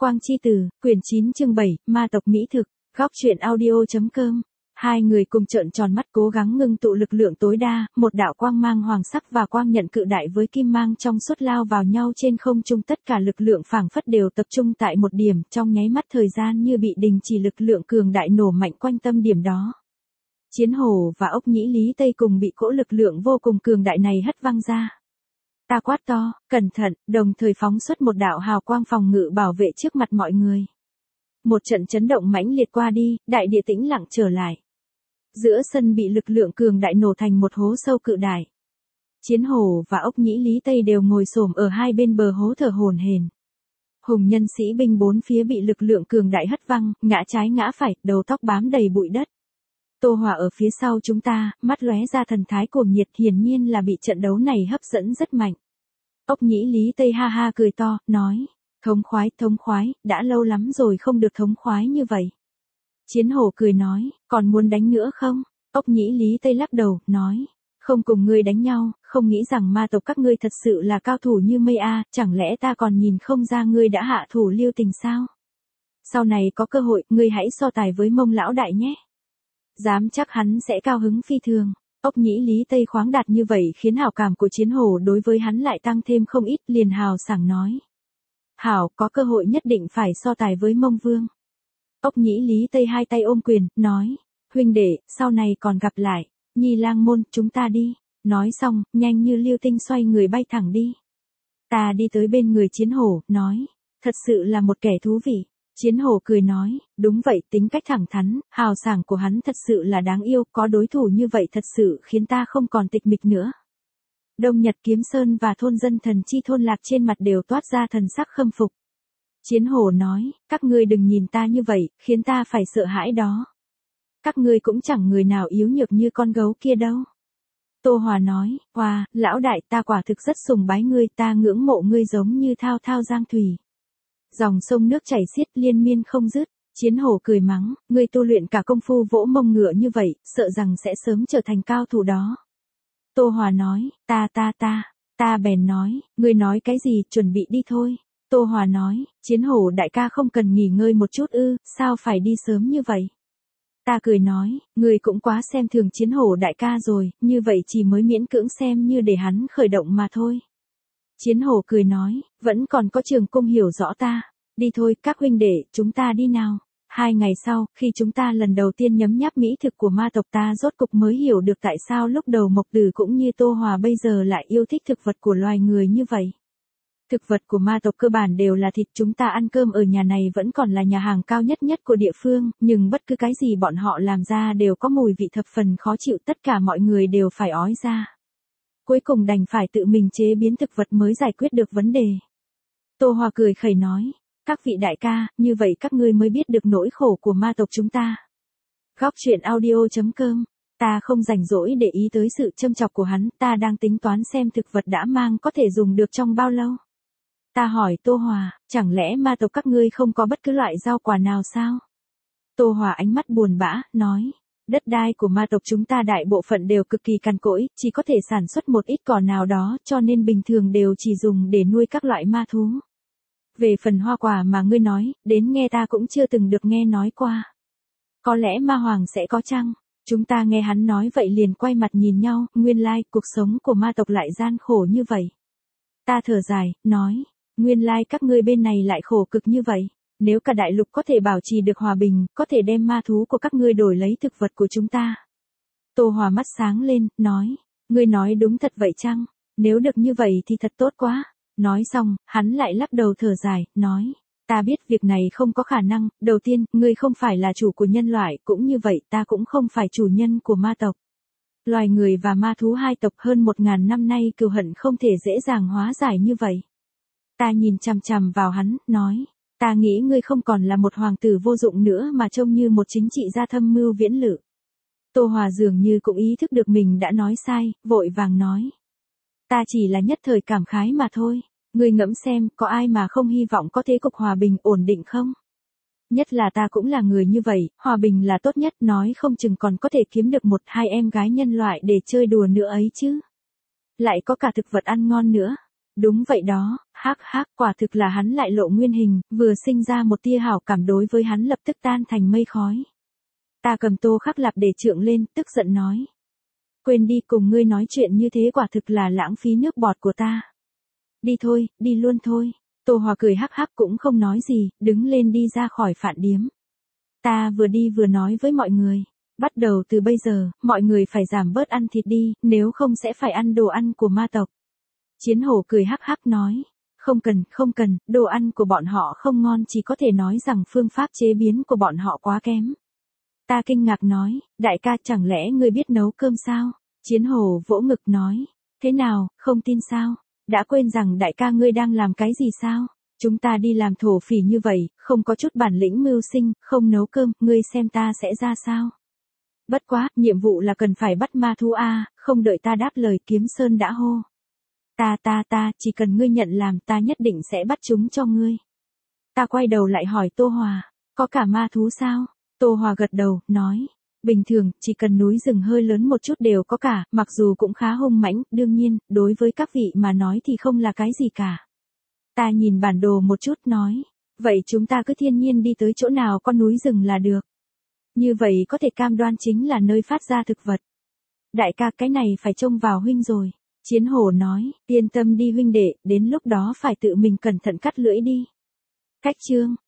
Quang Chi Tử, quyển 9 chương 7, ma tộc mỹ thực, góc truyện audio.com. Hai người cùng trợn tròn mắt cố gắng ngưng tụ lực lượng tối đa, một đạo quang mang hoàng sắc và quang nhận cự đại với kim mang trong suốt lao vào nhau trên không trung, tất cả lực lượng phảng phất đều tập trung tại một điểm, trong nháy mắt thời gian như bị đình chỉ, lực lượng cường đại nổ mạnh quanh tâm điểm đó. Chiến Hổ và Ốc Nhĩ Lý Tây cùng bị cỗ lực lượng vô cùng cường đại này hất văng ra. Ta quát to, cẩn thận, đồng thời phóng xuất một đạo hào quang phòng ngự bảo vệ trước mặt mọi người. Một trận chấn động mãnh liệt qua đi, đại địa tĩnh lặng trở lại. Giữa sân bị lực lượng cường đại nổ thành một hố sâu cự đại. Chiến Hổ và Ốc Nhĩ Lý Tây đều ngồi xổm ở hai bên bờ hố thở hổn hển. Hùng nhân sĩ binh bốn phía bị lực lượng cường đại hất văng, ngã trái ngã phải, đầu tóc bám đầy bụi đất. Tô Hòa ở phía sau chúng ta, mắt lóe ra thần thái cuồng nhiệt, hiển nhiên là bị trận đấu này hấp dẫn rất mạnh. Ốc Nhĩ Lý Tây ha ha cười to, nói, thống khoái, đã lâu lắm rồi không được thống khoái như vậy. Chiến Hổ cười nói, còn muốn đánh nữa không? Ốc Nhĩ Lý Tây lắc đầu, nói, không cùng ngươi đánh nhau, không nghĩ rằng ma tộc các ngươi thật sự là cao thủ như mây a, chẳng lẽ ta còn nhìn không ra ngươi đã hạ thủ lưu tình sao? Sau này có cơ hội, ngươi hãy so tài với Mông lão đại nhé. Dám chắc hắn sẽ cao hứng phi thường. Ốc Nhĩ Lý Tây khoáng đạt như vậy khiến hảo cảm của Chiến Hổ đối với hắn lại tăng thêm không ít, liền hào sảng nói. Hảo, có cơ hội nhất định phải so tài với Mông Vương. Ốc Nhĩ Lý Tây hai tay ôm quyền, nói, huynh đệ, sau này còn gặp lại, Nhi Lang môn, chúng ta đi. Nói xong, nhanh như lưu tinh xoay người bay thẳng đi. Ta đi tới bên người Chiến Hổ, nói, thật sự là một kẻ thú vị. Chiến Hổ cười nói, đúng vậy, tính cách thẳng thắn, hào sảng của hắn thật sự là đáng yêu, có đối thủ như vậy thật sự khiến ta không còn tịch mịch nữa. Đông Nhật Kiếm Sơn và thôn dân Thần Chi thôn Lạc trên mặt đều toát ra thần sắc khâm phục. Chiến Hổ nói, các ngươi đừng nhìn ta như vậy, khiến ta phải sợ hãi đó. Các ngươi cũng chẳng người nào yếu nhược như con gấu kia đâu. Tô Hòa nói, Hòa, lão đại, ta quả thực rất sùng bái ngươi, ta ngưỡng mộ ngươi giống như thao thao giang thủy. Dòng sông nước chảy xiết liên miên không dứt. Chiến Hổ cười mắng, ngươi tu luyện cả công phu vỗ mông ngựa như vậy, sợ rằng sẽ sớm trở thành cao thủ đó. Tô Hòa nói, ta bèn nói, ngươi nói cái gì, chuẩn bị đi thôi. Tô Hòa nói, Chiến Hổ đại ca không cần nghỉ ngơi một chút ư, sao phải đi sớm như vậy? Ta cười nói, ngươi cũng quá xem thường Chiến Hổ đại ca rồi, như vậy chỉ mới miễn cưỡng xem như để hắn khởi động mà thôi. Chiến Hổ cười nói, vẫn còn có Trường Cung hiểu rõ ta. Đi thôi, các huynh đệ, chúng ta đi nào. 2 ngày sau, khi chúng ta lần đầu tiên nhấm nháp mỹ thực của ma tộc, ta rốt cục mới hiểu được tại sao lúc đầu Mộc Tử cũng như Tô Hòa bây giờ lại yêu thích thực vật của loài người như vậy. Thực vật của ma tộc cơ bản đều là thịt, chúng ta ăn cơm ở nhà này vẫn còn là nhà hàng cao nhất của địa phương, nhưng bất cứ cái gì bọn họ làm ra đều có mùi vị thập phần khó chịu, tất cả mọi người đều phải ói ra. Cuối cùng đành phải tự mình chế biến thực vật mới giải quyết được vấn đề. Tô Hòa cười khẩy nói, các vị đại ca, như vậy các ngươi mới biết được nỗi khổ của ma tộc chúng ta. Góc truyện audio.com. Ta không rảnh rỗi để ý tới sự châm chọc của hắn, ta đang tính toán xem thực vật đã mang có thể dùng được trong bao lâu. Ta hỏi Tô Hòa, chẳng lẽ ma tộc các ngươi không có bất cứ loại rau quả nào sao? Tô Hòa ánh mắt buồn bã, nói, đất đai của ma tộc chúng ta đại bộ phận đều cực kỳ cằn cỗi, chỉ có thể sản xuất một ít cỏ nào đó, cho nên bình thường đều chỉ dùng để nuôi các loại ma thú. Về phần hoa quả mà ngươi nói, đến nghe ta cũng chưa từng được nghe nói qua. Có lẽ ma hoàng sẽ có chăng? Chúng ta nghe hắn nói vậy liền quay mặt nhìn nhau, nguyên lai, cuộc sống của ma tộc lại gian khổ như vậy. Ta thở dài, nói, nguyên lai các ngươi bên này lại khổ cực như vậy. Nếu cả đại lục có thể bảo trì được hòa bình, có thể đem ma thú của các ngươi đổi lấy thực vật của chúng ta. Tô Hòa mắt sáng lên, nói, ngươi nói đúng thật vậy chăng? Nếu được như vậy thì thật tốt quá. Nói xong, hắn lại lắc đầu thở dài, nói, ta biết việc này không có khả năng, đầu tiên, ngươi không phải là chủ của nhân loại, cũng như vậy ta cũng không phải chủ nhân của ma tộc. Loài người và ma thú hai tộc hơn 1000 năm nay cừu hận không thể dễ dàng hóa giải như vậy. Ta nhìn chằm chằm vào hắn, nói, ta nghĩ ngươi không còn là một hoàng tử vô dụng nữa mà trông như một chính trị gia thâm mưu viễn lự. Tô Hòa dường như cũng ý thức được mình đã nói sai, vội vàng nói. Ta chỉ là nhất thời cảm khái mà thôi, ngươi ngẫm xem, có ai mà không hy vọng có thế cục hòa bình ổn định không? Nhất là ta cũng là người như vậy, hòa bình là tốt nhất, nói không chừng còn có thể kiếm được 1-2 em gái nhân loại để chơi đùa nữa ấy chứ. Lại có cả thực vật ăn ngon nữa. Đúng vậy đó, hắc hắc, quả thực là hắn lại lộ nguyên hình, vừa sinh ra một tia hảo cảm đối với hắn lập tức tan thành mây khói. Ta cầm tô khắc lạp để trượng lên, tức giận nói. Quên đi, cùng ngươi nói chuyện như thế quả thực là lãng phí nước bọt của ta. Đi thôi, đi luôn thôi. Tô Hòa cười hắc hắc cũng không nói gì, đứng lên đi ra khỏi phạn điếm. Ta vừa đi vừa nói với mọi người. Bắt đầu từ bây giờ, mọi người phải giảm bớt ăn thịt đi, nếu không sẽ phải ăn đồ ăn của ma tộc. Chiến hổ cười hắc hắc nói. Không cần, đồ ăn của bọn họ không ngon, chỉ có thể nói rằng phương pháp chế biến của bọn họ quá kém. Ta kinh ngạc nói, đại ca chẳng lẽ ngươi biết nấu cơm sao? Chiến hổ vỗ ngực nói, thế nào, không tin sao? Đã quên rằng đại ca ngươi đang làm cái gì sao? Chúng ta đi làm thổ phỉ như vậy, không có chút bản lĩnh mưu sinh, không nấu cơm, ngươi xem ta sẽ ra sao? Bất quá, nhiệm vụ là cần phải bắt ma thú a, không đợi ta đáp lời Kiếm Sơn đã hô. Ta, chỉ cần ngươi nhận làm ta nhất định sẽ bắt chúng cho ngươi. Ta quay đầu lại hỏi Tô Hòa, có cả ma thú sao? Tô Hòa gật đầu, nói, bình thường, chỉ cần núi rừng hơi lớn một chút đều có cả, mặc dù cũng khá hung mãnh, đương nhiên, đối với các vị mà nói thì không là cái gì cả. Ta nhìn bản đồ một chút nói, vậy chúng ta cứ thiên nhiên đi tới chỗ nào có núi rừng là được. Như vậy có thể cam đoan chính là nơi phát ra thực vật. Đại ca, cái này phải trông vào huynh rồi. Chiến hổ nói, yên tâm đi huynh đệ, đến lúc đó phải tự mình cẩn thận cắt lưỡi đi. Cách chương